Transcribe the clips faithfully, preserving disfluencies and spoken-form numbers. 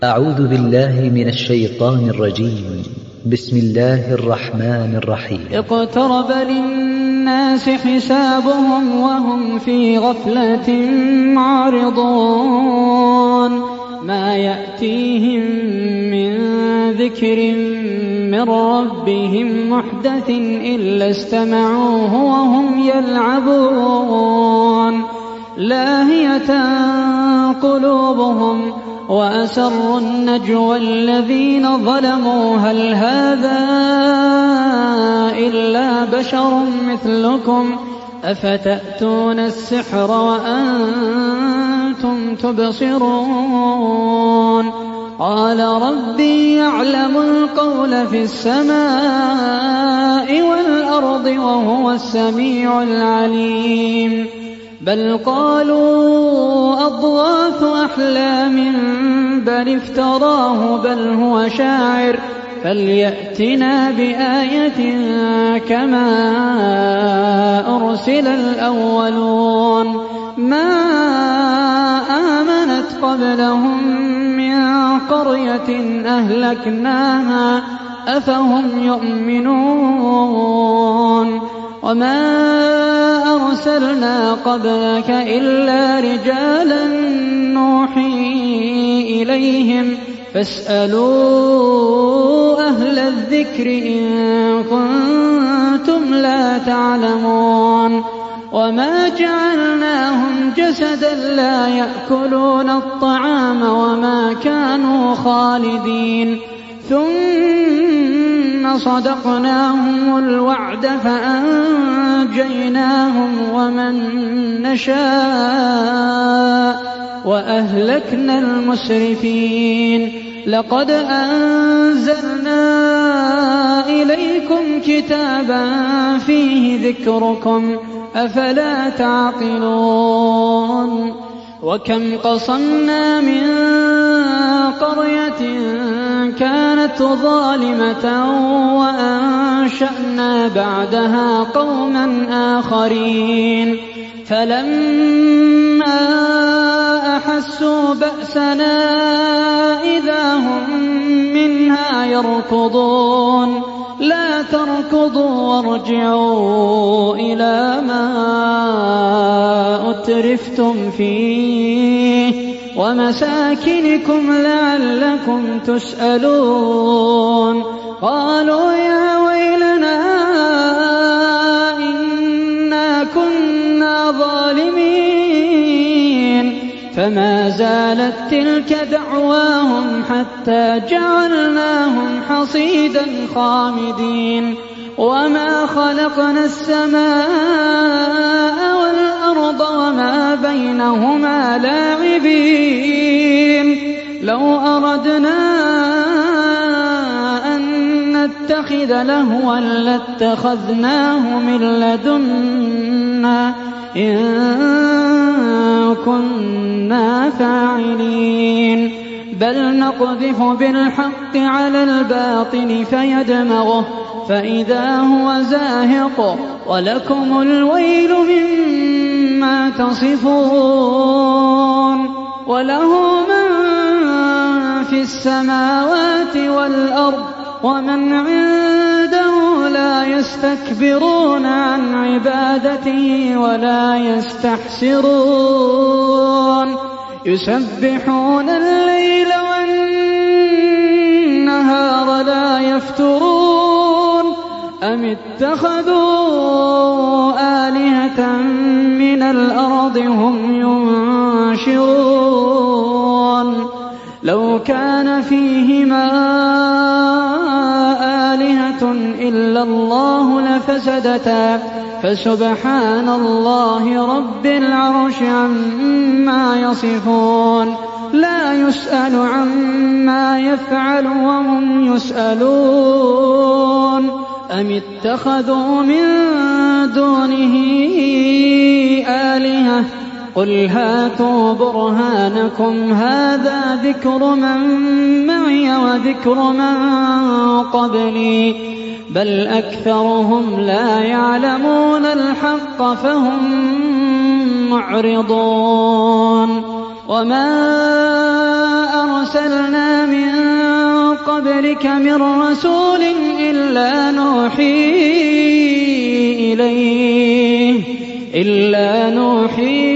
أعوذ بالله من الشيطان الرجيم. بسم الله الرحمن الرحيم. اقترب للناس حسابهم وهم في غفلة معرضون ما يأتيهم من ذكر من ربهم محدث إلا استمعوه وهم يلعبون لاهية قلوبهم وأسروا النجوى الذين ظلموا هل هذا إلا بشر مثلكم أفتأتون السحر وأنتم تبصرون قال ربي يعلم القول في السماء والأرض وهو السميع العليم بل قالوا أضغاث أحلام بل افتراه بل هو شاعر فليأتنا بآية كما أرسل الأولون ما آمنت قبلهم من قرية أهلكناها أفهم يؤمنون وما أرسلنا قبلك إلا رجالا نوحي إليهم فاسألوا أهل الذكر إن كنتم لا تعلمون وما جعلناهم جسدا لا يأكلون الطعام وما كانوا خالدين ثم صدقناهم الوعد فأنجيناهم ومن نشاء وأهلكنا المسرفين لقد أنزلنا إليكم كتابا فيه ذكركم أفلا تعقلون وكم قصمنا من قرية كانت ظالمة وأنشأنا بعدها قوما آخرين فلما أحسوا بأسنا إذا هم منها يركضون لا تركضوا وارجعوا إلى ما أترفتم فيه ومساكنكم لعلكم تسألون قالوا يا ويلنا إنا كنا ظالمين فما زالت تلك دعواهم حتى جعلناهم حصيدا خامدين وما خلقنا السماء والأرض وما بينهما لاعبين لو أردنا أن نتخذ لهوا لاتخذناه من لدنا إن كنا فاعلين بل نقذف بالحق على الباطل فيدمغه فإذا هو زاهق ولكم الويل مما تصفون وله من في السماوات والأرض ومن عنده لا يستكبرون عن عبادته ولا يستحسرون يسبحون الليل والنهار لا يفترون أم اتخذوا آلهة من الأرض هم ينشرون لو كان فيهما آلهة إلا الله لفسدتا فسبحان الله رب العرش عما يصفون لا يسأل عما يفعل وهم يسألون أم اتخذوا من دونه آلهة قل هاتوا برهانكم هذا ذكر من معي وذكر من قبلي بل أكثرهم لا يعلمون الحق فهم معرضون وما أرسلنا من قبلك من رسول إلا نوحي إليه إلا نوحي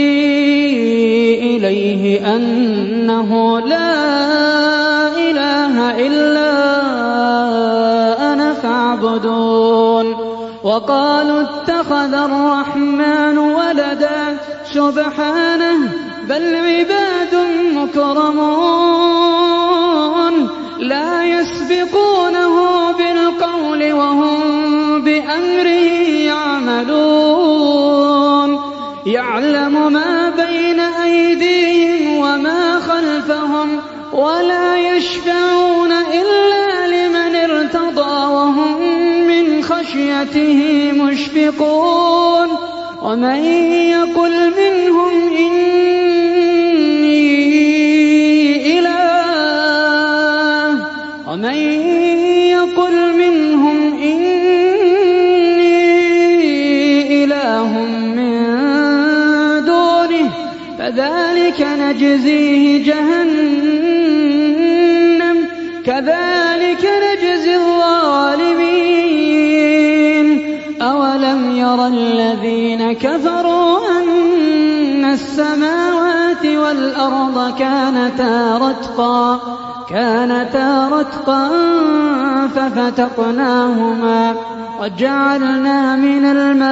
إليه أنه لا إله إلا أنا فاعبدون. وقالوا اتخذ الرحمن ولدا سبحانه بل عباد مكرمون لا يسبقونه بالقول وهم بأمره يعملون. يعلم ما بين أيديهم وما خلفهم ولا يشفعون إلا لمن ارتضى وهم من خشيته مشفقون. ومن يقل منهم إني إله ومن يقل منهم إني إله من دونه فذلك نجزيه جهنم كذلك نجزي الظالمين. أولم يرى الذين كفروا أن السماوات والأرض كانتا رتقا كانتا رتقا ففتقناهما وجعلنا من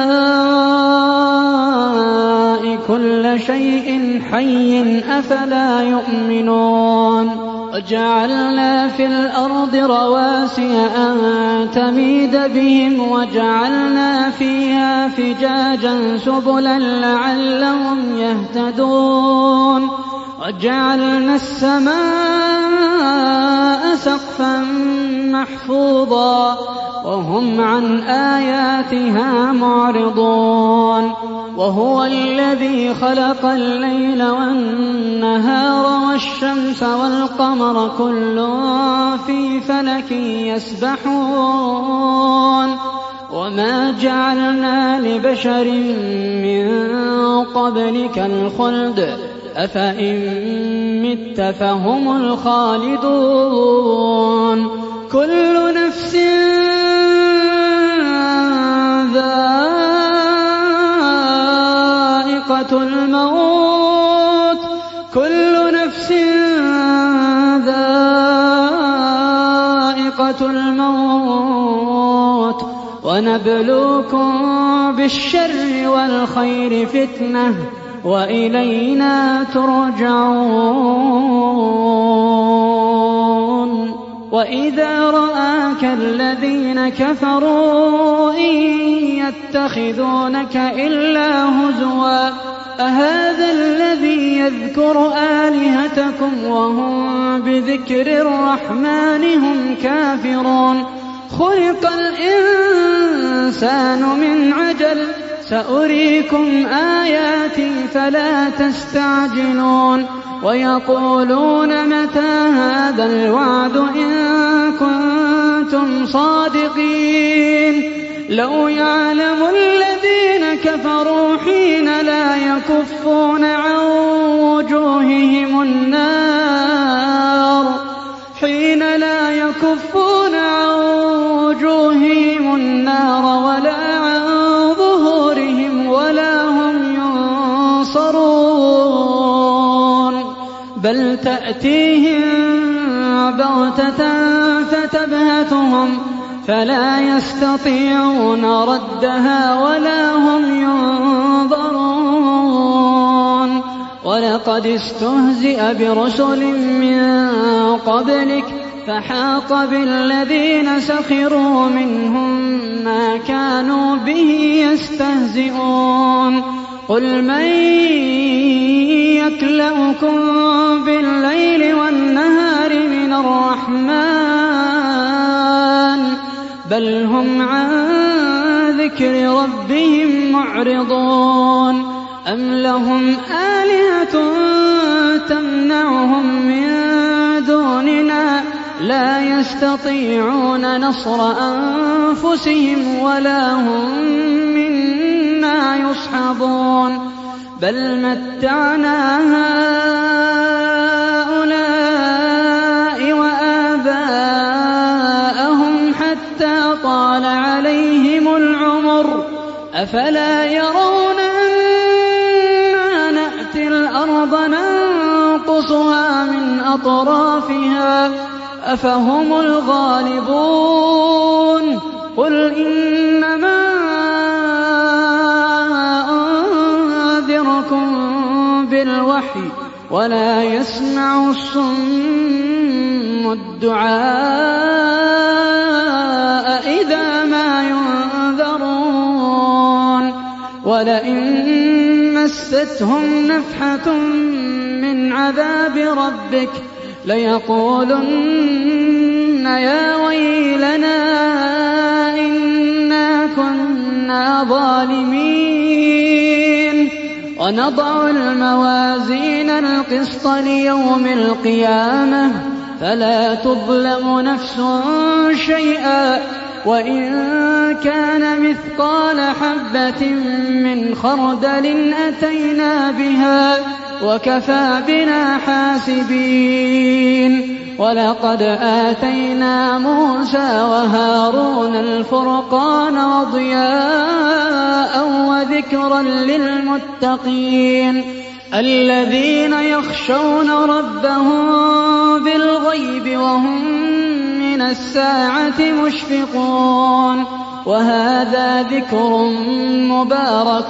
الماء كل شيء حي أفلا يؤمنون. وجعلنا في الأرض رواسي أن تميد بهم وجعلنا فيها فجاجا سبلا لعلهم يهتدون. وجعلنا السماء سقفا محفوظا وهم عن آياتها معرضون. وهو الذي خلق الليل والنهار والشمس والقمر كل في فلك يسبحون. وما جعلنا لبشر من قبلك الخلد أفإن مت فهم الخالدون. كل نفس ذائقة الموت كل نفس ذائقة الموت ونبلوكم بالشر والخير فتنة وإلينا ترجعون. وإذا رآك الذين كفروا إن يتخذونك إلا هزوا أهذا الذي يذكر آلهتكم وهم بذكر الرحمن هم كافرون. خلق الإنسان من عجل سأريكم آياتي فلا تستعجلون. ويقولون متى هذا الوعد إن كنتم صادقين. لو يعلم الذين كفروا حين لا يكفون عن وجوههم النار حين لا يكفون عن وجوههم النار ولا عن ظهورهم ولا هم ينصرون بل تأتيهم بغتة فتبهتهم فلا يستطيعون ردها ولا هم ينظرون. ولقد استهزئ برسل من قبلك فحاق بالذين سخروا منهم ما كانوا به يستهزئون. قل من يكلؤكم بالليل والنهار من الرحمن بل هم عن ذكر ربهم معرضون. أم لهم آلهة تمنعهم من دوننا لا يستطيعون نصر أنفسهم ولا هم منا يصحبون. بل متعنا هؤلاء وآباءهم حتى طال عليهم العمر أفلا يرون أنا نأتي الأرض ننقصها من أطرافها أفهم الغالبون قل إنما أنذركم بالوحي ولا يسمع الصم الدعاء إذا ما ينذرون ولئن مستهم نفحة من عذاب ربك ليقولن يا ويلنا إنا كنا ظالمين ونضع الموازين القسط ليوم القيامة فلا تظلم نفس شيئا وإن كان مثقال حبة من خردل أتينا بها وكفى بنا حاسبين ولقد آتينا موسى وهارون الفرقان وضياء وذكرا للمتقين الذين يخشون ربهم بالغيب وهم من الساعة مشفقون وهذا ذكر مبارك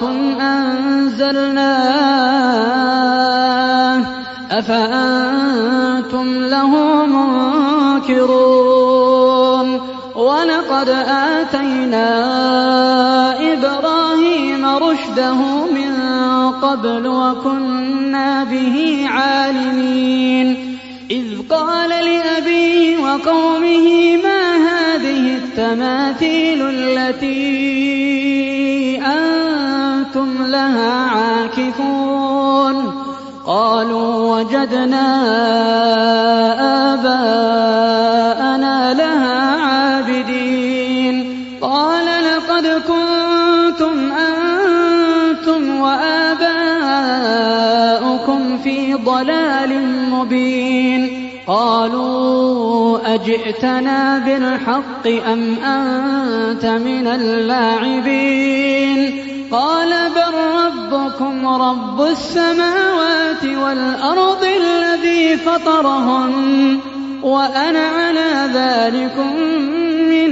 أنزلناه أفأنتم له منكرون ولقد آتينا إبراهيم رشده من قبل وكنا به عالمين إذ قال لأبيه وقومه ما هذه التماثيل التي أنتم لها عاكفون قالوا وجدنا آباءنا لها عابدين قال لقد كنتم أنتم وآباؤكم في ضلال مبين قالوا أجئتنا بالحق أم أنت من اللاعبين قال بل ربكم رب السماوات والأرض الذي فطرهن وأنا على ذلكم من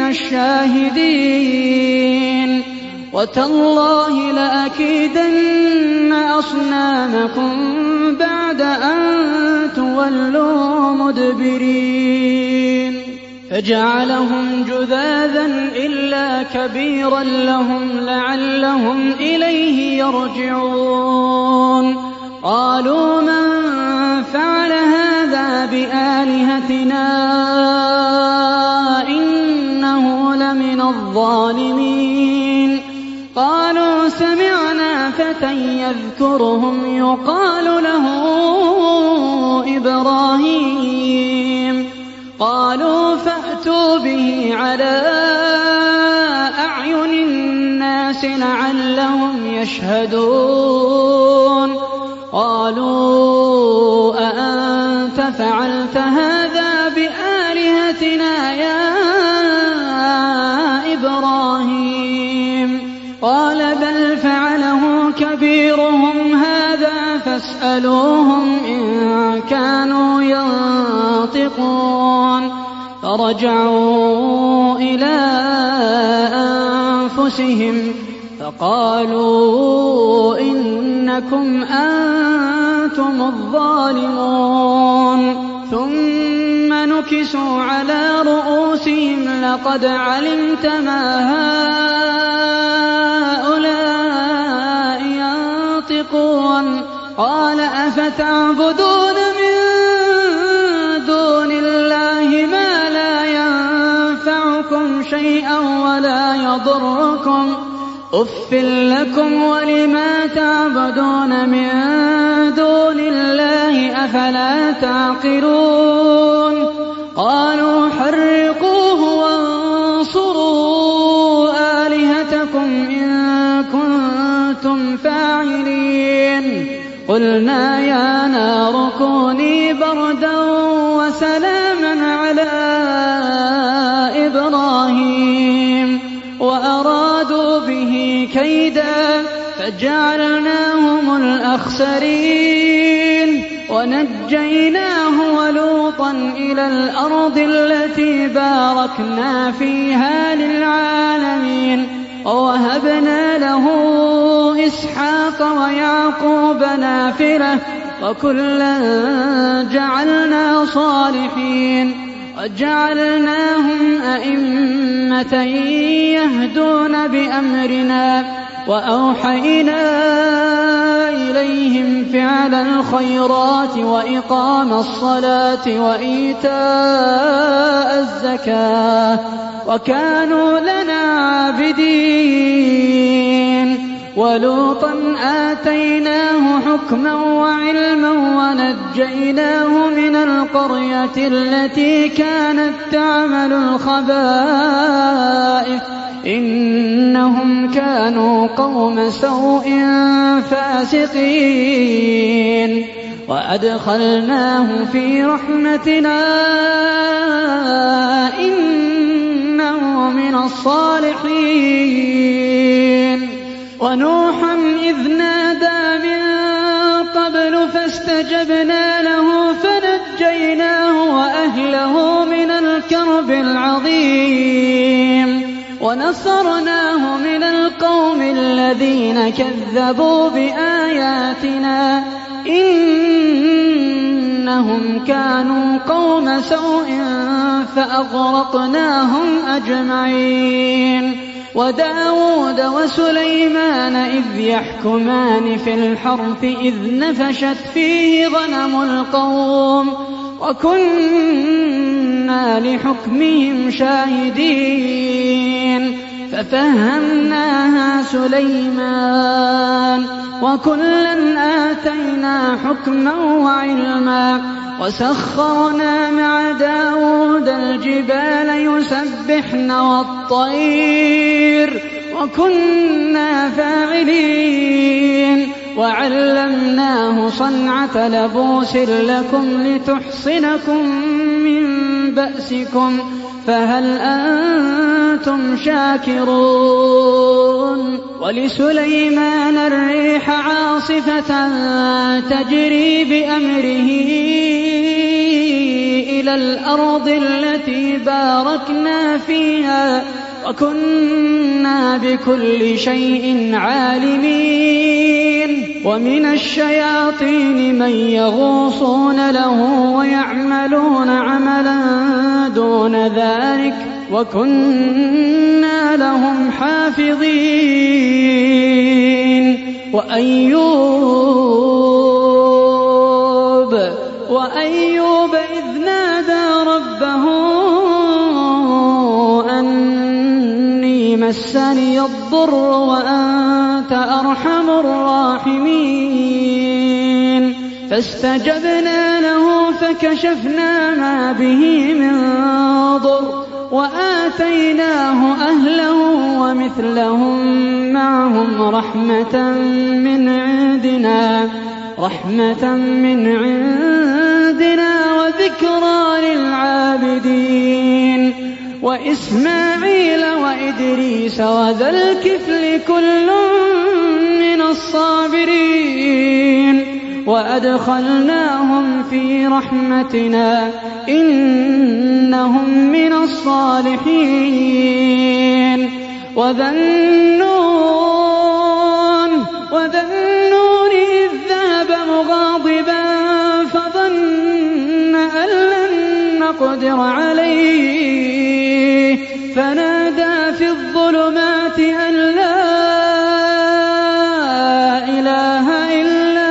الشاهدين وتالله لأكيدن أصنامكم بعد أن تولوا مدبرين فجعلهم جذاذا إلا كبيرا لهم لعلهم إليه يرجعون قالوا من فعل هذا بآلهتنا إنه لمن الظالمين قالوا سمعنا فتى يذكرهم يقال له إبراهيم قالوا فأتوا به على أعين الناس لعلهم يشهدون قالوا أأنت فعلت هذا بآلهتنا يا إبراهيم قال بل فعله كبيرهم هذا فاسألوهم إن كانوا ينطقون فرجعوا إلى أنفسهم فقالوا إنكم أنتم الظالمون ثم نكسوا على رؤوسهم لقد علمت ما هؤلاء ينطقون قال أفتعبدون من دون الله ما لا ينفعكم شيئا ولا يضركم أف لكم ولما تعبدون من دون الله أفلا تعقلون قالوا حرقوه وانصروا آلهتكم إن كنتم فاعلين قلنا يا نار كوني بردا وسلاما على إبراهيم وأرادوا به كيدا فجعلناهم الأخسرين ونجيناه ولوطا إلى الأرض التي باركنا فيها للعالمين ووهبنا له إسحاق ويعقوب نافلة وكلا جعلنا صالحين وجعلناهم أئمة يهدون بأمرنا وأوحينا إليهم فعل الخيرات وإقام الصلاة وإيتاء الزكاة وكانوا لنا عابدين ولوطا آتيناه حكما وعلما ونجيناه من القرية التي كانت تعمل الخبائث إنهم كانوا قوم سوء فاسقين وأدخلناه في رحمتنا إنه من الصالحين ونوحا إذ نادى من قبل فاستجبنا له فنجيناه وأهله من الكرب العظيم ونصرناه من القوم الذين كذبوا بآياتنا إنهم كانوا قوم سوء فأغرقناهم أجمعين وداود وسليمان إذ يحكمان في الحرث إذ نفشت فيه غنم القوم وكنا لحكمهم شاهدين ففهمناها سليمان وكلا آتينا حكما وعلما وسخرنا مع داود الجبال يسبحن والطير وكنا فاعلين وعلمناه صنعة لبوس لكم لتحصنكم من بأسكم فهل أنتم شاكرون ولسليمان الريح عاصفة تجري بأمره إلى الأرض التي باركنا فيها وكنا بكل شيء عالمين ومن الشياطين من يغوصون له ويعملون عملا دون ذلك وكنا لهم حافظين وأيوب وأيوب إذ نادى ربه أني مسني الضر وأنت أرحم الراحمين فاستجبنا له فكشفنا ما به من ضر وآتيناه أهله ومثلهم معهم رحمة من عندنا رحمة من عندنا وذكرى للعابدين وإسماعيل وإدريس وذا الكفل كل من الصابرين وأدخلناهم في رحمتنا إنهم من الصالحين وذا النون وذا النون إذ ذهب مغاضبا فظن أن لن نقدر عليه فنادى في الظلمات أن لا إله إلا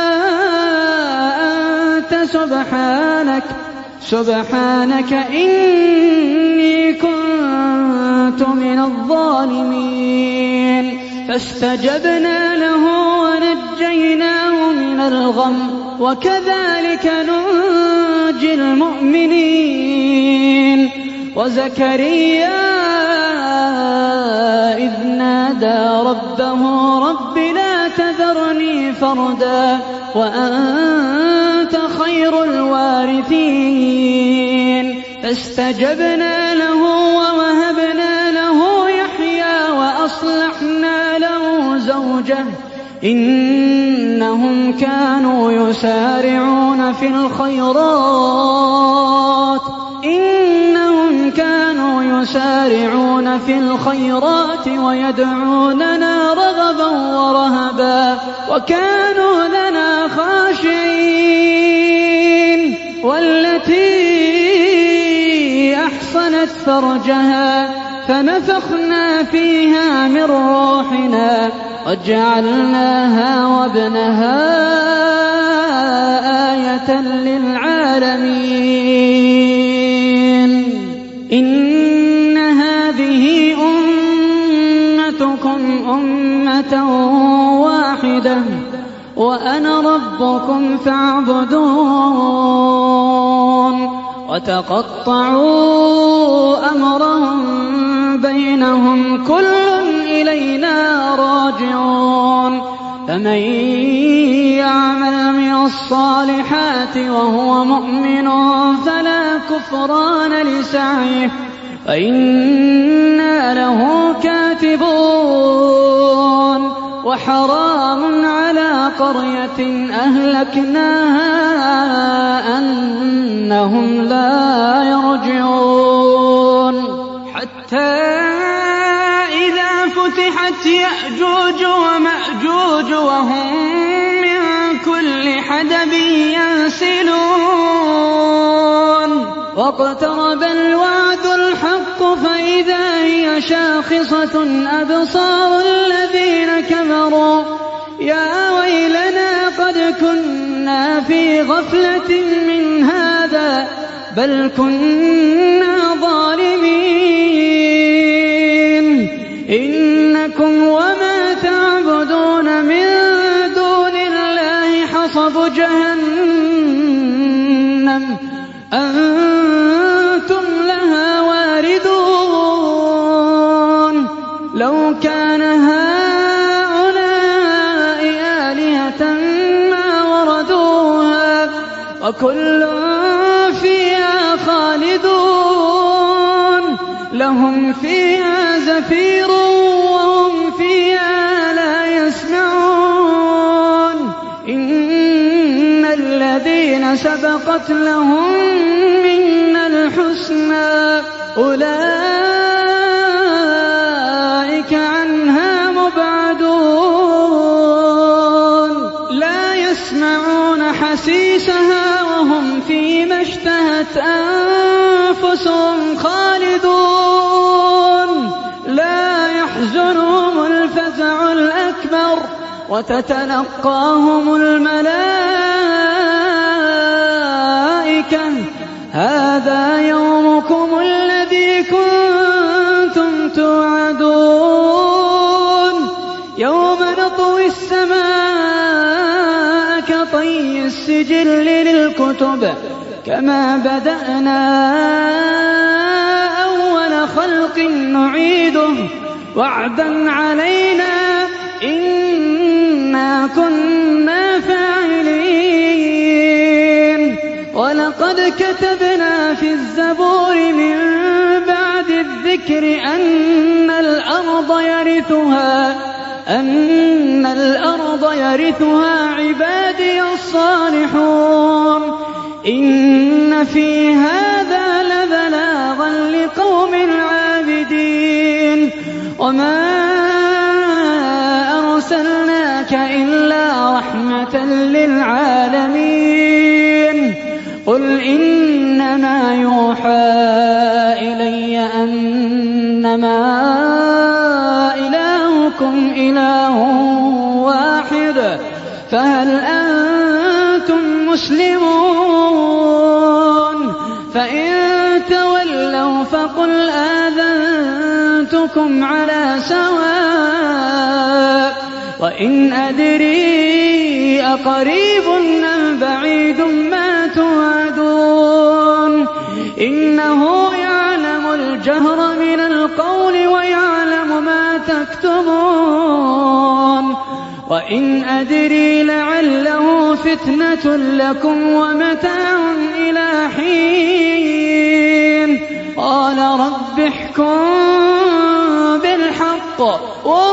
أنت سبحانك سبحانك إني كنت من الظالمين فاستجبنا له ونجيناه من الغم وكذلك ننجي المؤمنين وزكريا إذ نادى ربه رب لا تذرني فردا وأنت خير الوارثين. فاستجبنا له ووهبنا له يحيى وأصلحنا له زوجه إنهم كانوا يسارعون في الخيرات إنهم كانوا يسارعون في الخيرات ويدعوننا رغبا ورهبا وكانوا لنا خاشعين. والتي أحصنت فرجها فنفخنا فيها من روحنا وجعلناها وابنها آية للعالمين. إن هذه أمتكم أمة واحدة وأنا ربكم فاعبدون. وتقطعوا أمرهم بينهم كل إلينا راجعون. فمن يعمل من الصالحات وهو مؤمن فلا كفران لسعيه فإنا له كاتبون. وحرام على قرية أهلكناها أنهم لا يرجعون. حتى إذا فتحت يأجوج ومأجوج وهم من كل حدب ينسلون. واقترب الوعد الحق فإذا هي شاخصة أبصار الذين كفروا يا ويلنا قد كنا في غفلة من هذا بل كنا ظالمين. إنكم وما تعبدون من دون الله حصب جهنم أنتم لها واردون. لو كان هؤلاء آلهة ما وردوها وكل فيها خالدون. لهم فيها زفير وهم فيها لا يسمعون. إن الذين سبقت لهم منا الحسنى أولئك عنها مبعدون. لا يسمعون حسيسها وهم فيما اشتهت أنفسهم خالدون. لا يحزنهم الفزع الأكبر وتتلقاهم الملائكة هذا يومكم الذي كنتم توعدون. يوم نطوي السماء كطي السجل للكتب كما بدأنا أول خلق نعيده وعدا علينا إنا كنا فاعلين. ولقد كتبنا في الزبور من بعد الذكر أن الأرض يرثها أن الأرض يرثها عبادي الصالحون. إن في هذا لبلاغا لقوم عابدين. وما أرسلناك إلا رحمة للعالمين. قل إنما يوحى إلي أنما إلهكم إله واحد فهل أنتم مسلمون؟ فإن تولوا فقل آذنتكم على سواء. وإن أدري أقريب أم بعيد ما توعدون. إنه يعلم الجهر من القول ويعلم ما تكتمون. وإن أدري لعله فتنة لكم ومتاع إلى حين قال رب احكم بالحق